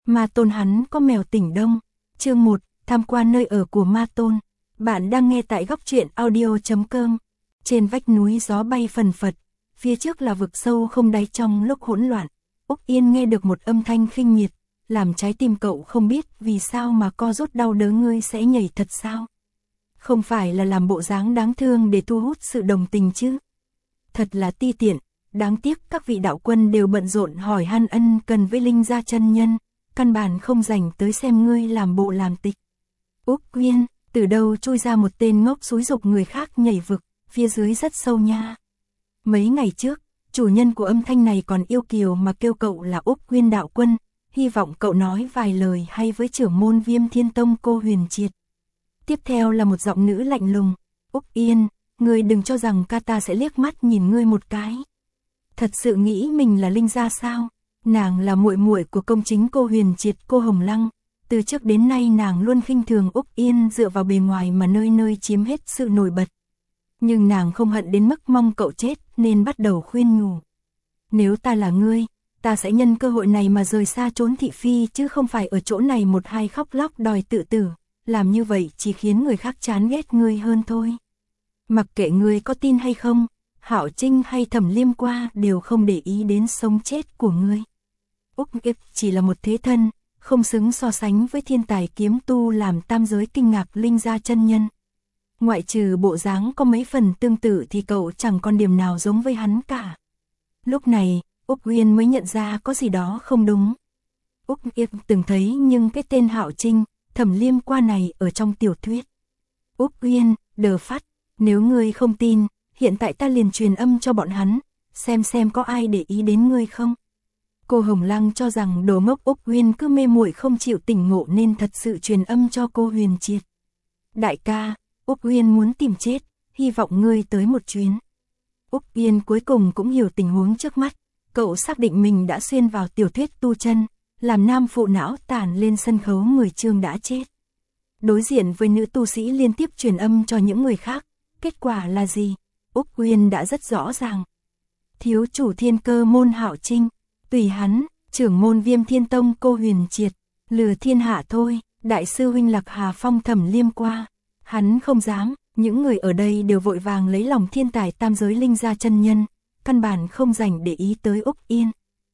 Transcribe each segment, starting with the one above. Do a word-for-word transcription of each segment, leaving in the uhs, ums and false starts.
Ma Tôn hắn có mèo tỉnh Đông. Chương một, tham quan nơi ở của Ma Tôn. Bạn đang nghe tại góc truyện audio chấm com. Trên vách núi gió bay phần phật, phía trước là vực sâu không đáy trong lúc hỗn loạn. Úc Yên nghe được một âm thanh khinh miệt, làm trái tim cậu không biết vì sao mà co rút đau đớn. Ngươi sẽ nhảy thật sao? Không phải là làm bộ dáng đáng thương để thu hút sự đồng tình chứ? Thật là ti tiện, đáng tiếc các vị đạo quân đều bận rộn hỏi han ân cần với Linh Gia chân nhân, căn bản không rảnh tới xem ngươi làm bộ làm tịch. Úc Yên, từ đâu chui ra một tên ngốc xúi giục người khác nhảy vực, phía dưới rất sâu nha. Mấy ngày trước, chủ nhân của âm thanh này còn yêu kiều mà kêu cậu là Úc Nguyên đạo quân, hy vọng cậu nói vài lời hay với trưởng môn Viêm Thiên Tông cô Huyền Triệt. Tiếp theo là một giọng nữ lạnh lùng, Úc Yên, ngươi đừng cho rằng ca ta sẽ liếc mắt nhìn ngươi một cái. Thật sự nghĩ mình là Linh Gia sao? Nàng là muội muội của công chính cô Huyền Triệt, cô Hồng Lăng. Từ trước đến nay nàng luôn khinh thường Úc Yên dựa vào bề ngoài mà nơi nơi chiếm hết sự nổi bật. Nhưng nàng không hận đến mức mong cậu chết nên bắt đầu khuyên nhủ. Nếu ta là ngươi, ta sẽ nhân cơ hội này mà rời xa trốn thị phi chứ không phải ở chỗ này một hai khóc lóc đòi tự tử. Làm như vậy chỉ khiến người khác chán ghét ngươi hơn thôi. Mặc kệ ngươi có tin hay không, Hạo Trinh hay Thẩm Liêm qua đều không để ý đến sống chết của ngươi. Úc Ip chỉ là một thế thân, không xứng so sánh với thiên tài kiếm tu làm tam giới kinh ngạc Linh Gia chân nhân. Ngoại trừ bộ dáng có mấy phần tương tự thì cậu chẳng còn điểm nào giống với hắn cả. Lúc này, Úc Uyên mới nhận ra có gì đó không đúng. Úc Ip từng thấy nhưng cái tên Hạo Trinh, Thẩm Liêm qua này ở trong tiểu thuyết. Úc Uyên, đờ phát, nếu ngươi không tin, hiện tại ta liền truyền âm cho bọn hắn, xem xem có ai để ý đến ngươi không. Cô Hồng Lăng cho rằng đồ ngốc Úc Uyên cứ mê muội không chịu tỉnh ngộ nên thật sự truyền âm cho cô Huyền Triệt. Đại ca, Úc Uyên muốn tìm chết, hy vọng ngươi tới một chuyến. Úc Uyên cuối cùng cũng hiểu tình huống trước mắt, cậu xác định mình đã xuyên vào tiểu thuyết tu chân, làm nam phụ não tàn lên sân khấu mười chương đã chết. Đối diện với nữ tu sĩ liên tiếp truyền âm cho những người khác, kết quả là gì? Úc Uyên đã rất rõ ràng. Thiếu chủ thiên cơ môn Hạo Trinh, tùy hắn, trưởng môn Viêm Thiên Tông cô Huyền Triệt, lừa thiên hạ thôi, đại sư huynh Lạc Hà Phong Thẩm Liêm qua. Hắn không dám, những người ở đây đều vội vàng lấy lòng thiên tài tam giới Linh Gia chân nhân, căn bản không rảnh để ý tới Úc Yên.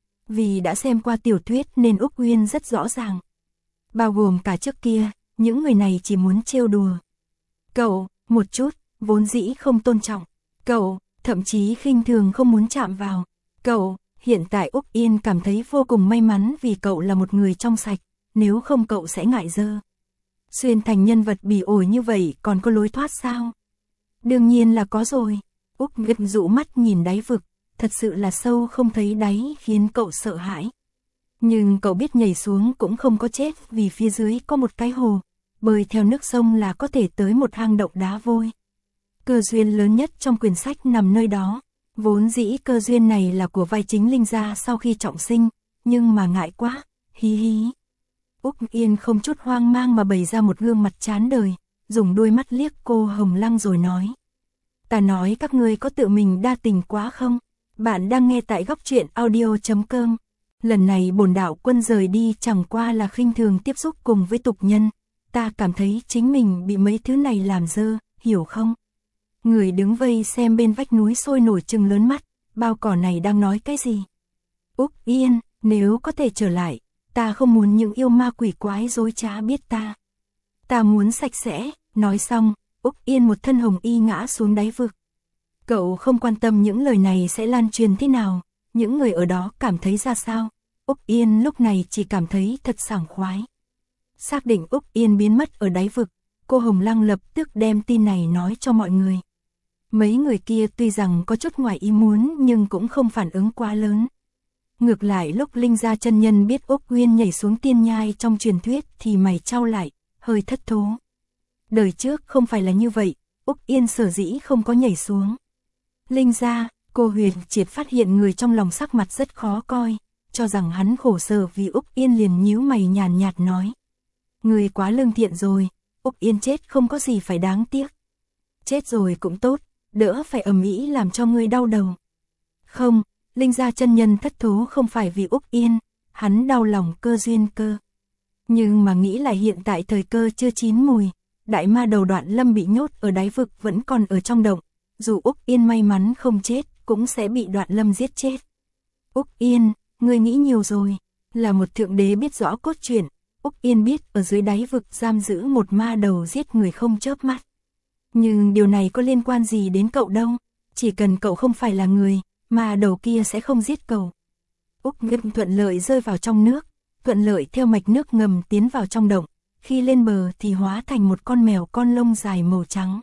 Vì đã xem qua tiểu thuyết nên Úc Uyên rất rõ ràng. Bao gồm cả trước kia, những người này chỉ muốn trêu đùa. Cậu, một chút, vốn dĩ không tôn trọng. Cậu, thậm chí khinh thường không muốn chạm vào. Cậu, hiện tại Úc Yên cảm thấy vô cùng may mắn vì cậu là một người trong sạch, nếu không cậu sẽ ngại dơ. Xuyên thành nhân vật bỉ ổi như vậy còn có lối thoát sao? Đương nhiên là có rồi. Úc gật dụ mắt nhìn đáy vực, thật sự là sâu không thấy đáy khiến cậu sợ hãi. Nhưng cậu biết nhảy xuống cũng không có chết vì phía dưới có một cái hồ, bơi theo nước sông là có thể tới một hang động đá vôi. Cơ duyên lớn nhất trong quyển sách nằm nơi đó, vốn dĩ cơ duyên này là của vai chính Linh Gia sau khi trọng sinh, nhưng mà ngại quá, hí hí. Úc Yên không chút hoang mang mà bày ra một gương mặt chán đời, dùng đôi mắt liếc cô Hồng Lăng rồi nói. Ta nói các ngươi có tự mình đa tình quá không? Bạn đang nghe tại góc truyện audio chấm com. Lần này bổn đạo quân rời đi chẳng qua là khinh thường tiếp xúc cùng với tục nhân. Ta cảm thấy chính mình bị mấy thứ này làm dơ, hiểu không? Người đứng vây xem bên vách núi sôi nổi trừng lớn mắt, bao cỏ này đang nói cái gì? Úc Yên, nếu có thể trở lại, ta không muốn những yêu ma quỷ quái dối trá biết ta. Ta muốn sạch sẽ, nói xong, Úc Yên một thân hồng y ngã xuống đáy vực. Cậu không quan tâm những lời này sẽ lan truyền thế nào, những người ở đó cảm thấy ra sao. Úc Yên lúc này chỉ cảm thấy thật sảng khoái. Xác định Úc Yên biến mất ở đáy vực, cô Hồng Lăng lập tức đem tin này nói cho mọi người. Mấy người kia tuy rằng có chút ngoài ý muốn nhưng cũng không phản ứng quá lớn. Ngược lại lúc Linh Gia chân nhân biết Úc Uyên nhảy xuống tiên nhai trong truyền thuyết thì mày chau lại, hơi thất thố. Đời trước không phải là như vậy, Úc Yên sở dĩ không có nhảy xuống. Linh Gia, cô Huyền Triệt phát hiện người trong lòng sắc mặt rất khó coi, cho rằng hắn khổ sở vì Úc Yên liền nhíu mày nhàn nhạt nói. Người quá lương thiện rồi, Úc Yên chết không có gì phải đáng tiếc. Chết rồi cũng tốt, đỡ phải ầm ĩ làm cho ngươi đau đầu. Không, Linh Gia chân nhân thất thố không phải vì Úc Yên, hắn đau lòng cơ duyên cơ. Nhưng mà nghĩ lại hiện tại thời cơ chưa chín mùi, đại ma đầu Đoạn Lâm bị nhốt ở đáy vực vẫn còn ở trong động, dù Úc Yên may mắn không chết, cũng sẽ bị Đoạn Lâm giết chết. Úc Yên, ngươi nghĩ nhiều rồi, là một thượng đế biết rõ cốt truyện, Úc Yên biết ở dưới đáy vực giam giữ một ma đầu giết người không chớp mắt. Nhưng điều này có liên quan gì đến cậu đâu, chỉ cần cậu không phải là người, ma đầu kia sẽ không giết cậu. Úc Yên thuận lợi rơi vào trong nước, thuận lợi theo mạch nước ngầm tiến vào trong động, khi lên bờ thì hóa thành một con mèo con lông dài màu trắng.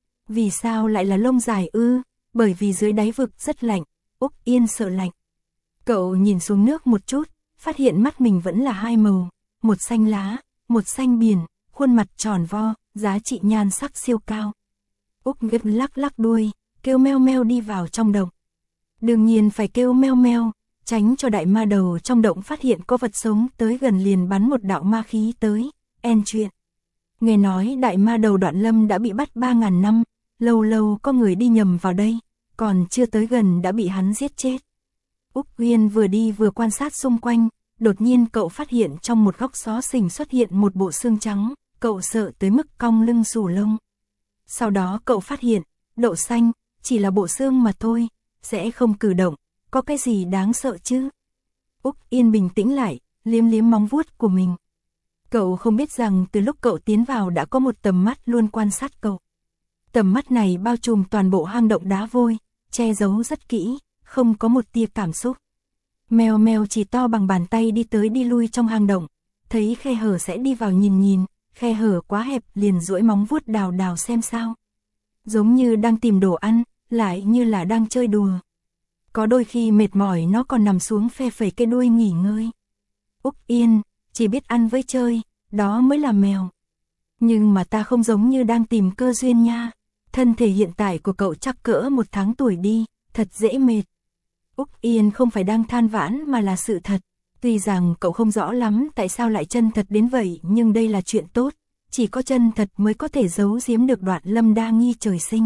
Vì sao lại là lông dài ư? Bởi vì dưới đáy vực rất lạnh, Úc Yên sợ lạnh. Cậu nhìn xuống nước một chút, phát hiện mắt mình vẫn là hai màu, một xanh lá, một xanh biển, khuôn mặt tròn vo, giá trị nhan sắc siêu cao. Úc Yên lắc lắc đuôi, kêu meo meo đi vào trong động. Đương nhiên phải kêu meo meo, tránh cho đại ma đầu trong động phát hiện có vật sống tới gần liền bắn một đạo ma khí tới. En chuyện. Nghe nói đại ma đầu Đoạn Lâm đã bị bắt ba ngàn năm, lâu lâu có người đi nhầm vào đây, còn chưa tới gần đã bị hắn giết chết. Úc Uyên vừa đi vừa quan sát xung quanh, đột nhiên cậu phát hiện trong một góc xó xỉnh xuất hiện một bộ xương trắng, cậu sợ tới mức cong lưng xù lông. Sau đó cậu phát hiện, đậu xanh, chỉ là bộ xương mà thôi, sẽ không cử động, có cái gì đáng sợ chứ? Úc Yên bình tĩnh lại, liếm liếm móng vuốt của mình. Cậu không biết rằng từ lúc cậu tiến vào đã có một tầm mắt luôn quan sát cậu. Tầm mắt này bao trùm toàn bộ hang động đá vôi, che giấu rất kỹ, không có một tia cảm xúc. Mèo mèo chỉ to bằng bàn tay đi tới đi lui trong hang động, thấy khe hở sẽ đi vào nhìn nhìn, khe hở quá hẹp liền duỗi móng vuốt đào đào xem sao. Giống như đang tìm đồ ăn, lại như là đang chơi đùa. Có đôi khi mệt mỏi nó còn nằm xuống phe phẩy cái đuôi nghỉ ngơi. Úc Yên, chỉ biết ăn với chơi, đó mới là mèo. Nhưng mà ta không giống như đang tìm cơ duyên nha. Thân thể hiện tại của cậu chắc cỡ một tháng tuổi đi, thật dễ mệt. Úc Yên không phải đang than vãn mà là sự thật. Tuy rằng cậu không rõ lắm tại sao lại chân thật đến vậy, nhưng đây là chuyện tốt. Chỉ có chân thật mới có thể giấu giếm được Đoạn Lâm đa nghi trời sinh.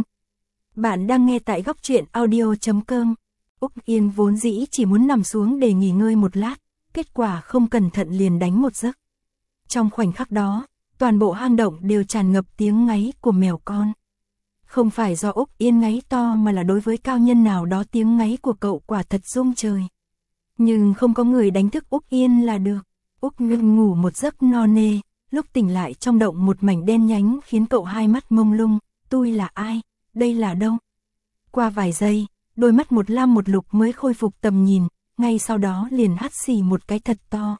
Bạn đang nghe tại góc truyện audio chấm com. Úc Yên vốn dĩ chỉ muốn nằm xuống để nghỉ ngơi một lát, kết quả không cẩn thận liền đánh một giấc. Trong khoảnh khắc đó, toàn bộ hang động đều tràn ngập tiếng ngáy của mèo con. Không phải do Úc Yên ngáy to mà là đối với cao nhân nào đó tiếng ngáy của cậu quả thật rung trời. Nhưng không có người đánh thức Úc Yên là được. Úc Yên ngủ một giấc no nê, lúc tỉnh lại trong động một mảnh đen nhánh khiến cậu hai mắt mông lung. Tôi là ai? Đây là đâu? Qua vài giây, đôi mắt một lam một lục mới khôi phục tầm nhìn, ngay sau đó liền hắt xì một cái thật to.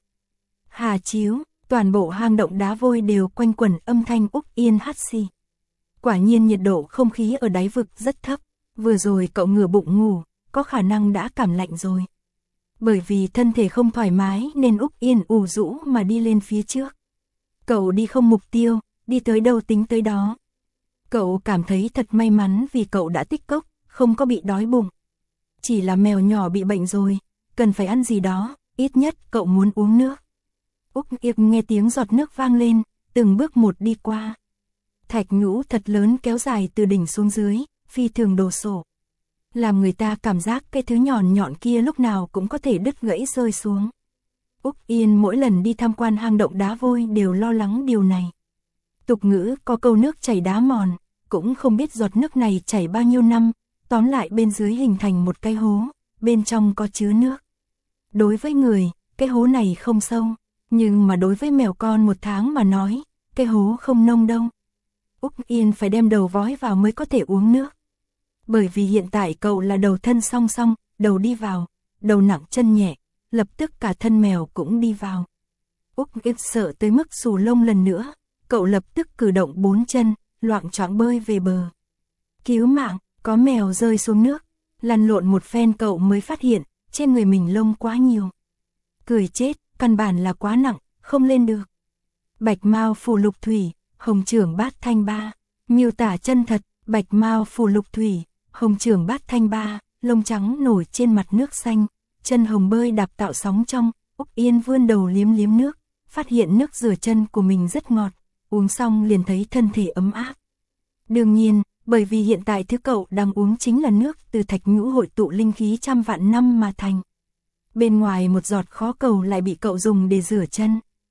Hà chiếu, toàn bộ hang động đá vôi đều quanh quẩn âm thanh Úc Yên hắt xì. Quả nhiên nhiệt độ không khí ở đáy vực rất thấp, vừa rồi cậu ngửa bụng ngủ, có khả năng đã cảm lạnh rồi. Bởi vì thân thể không thoải mái nên Úc Yên ủ rũ mà đi lên phía trước. Cậu đi không mục tiêu, đi tới đâu tính tới đó. Cậu cảm thấy thật may mắn vì cậu đã tích cốc, không có bị đói bụng. Chỉ là mèo nhỏ bị bệnh rồi, cần phải ăn gì đó, ít nhất cậu muốn uống nước. Úc Yên nghe tiếng giọt nước vang lên, từng bước một đi qua. Thạch nhũ thật lớn kéo dài từ đỉnh xuống dưới, phi thường đồ sộ. Làm người ta cảm giác cái thứ nhọn nhọn kia lúc nào cũng có thể đứt gãy rơi xuống. Úc Yên mỗi lần đi tham quan hang động đá vôi đều lo lắng điều này. Tục ngữ có câu nước chảy đá mòn, cũng không biết giọt nước này chảy bao nhiêu năm, tóm lại bên dưới hình thành một cái hố, bên trong có chứa nước. Đối với người, cái hố này không sâu, nhưng mà đối với mèo con một tháng mà nói, cái hố không nông đâu. Úc Yên phải đem đầu vói vào mới có thể uống nước. Bởi vì hiện tại cậu là đầu thân song song, đầu đi vào, đầu nặng chân nhẹ, lập tức cả thân mèo cũng đi vào. Úc Yên sợ tới mức xù lông lần nữa, cậu lập tức cử động bốn chân, loạng choạng bơi về bờ. Cứu mạng, có mèo rơi xuống nước, lăn lộn một phen cậu mới phát hiện, trên người mình lông quá nhiều. Cười chết, căn bản là quá nặng, không lên được. Bạch mao phù lục thủy, hồng trưởng bát thanh ba, miêu tả chân thật, bạch mao phù lục thủy, hồng trưởng bát thanh ba, lông trắng nổi trên mặt nước xanh, chân hồng bơi đạp tạo sóng trong. Úc Yên vươn đầu liếm liếm nước, phát hiện nước rửa chân của mình rất ngọt, uống xong liền thấy thân thể ấm áp. Đương nhiên, bởi vì hiện tại thứ cậu đang uống chính là nước từ thạch nhũ hội tụ linh khí trăm vạn năm mà thành. Bên ngoài một giọt khó cầu lại bị cậu dùng để rửa chân.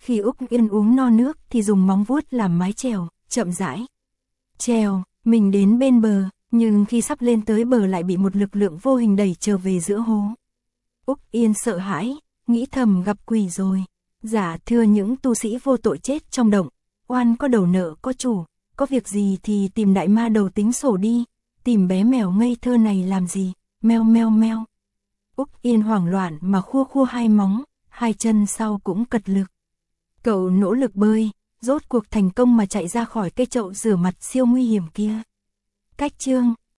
Khi Úc Yên uống no nước thì dùng móng vuốt làm mái chèo, chậm rãi trèo, mình đến bên bờ, nhưng khi sắp lên tới bờ lại bị một lực lượng vô hình đẩy trở về giữa hố. Úc Yên sợ hãi, nghĩ thầm gặp quỷ rồi. Dạ thưa những tu sĩ vô tội chết trong động, oan có đầu nợ có chủ, có việc gì thì tìm đại ma đầu tính sổ đi, tìm bé mèo ngây thơ này làm gì, meo meo meo. Úc Yên hoảng loạn mà khua khua hai móng, hai chân sau cũng cật lực. Cậu nỗ lực bơi, rốt cuộc thành công mà chạy ra khỏi cái chậu rửa mặt siêu nguy hiểm kia. Cách chương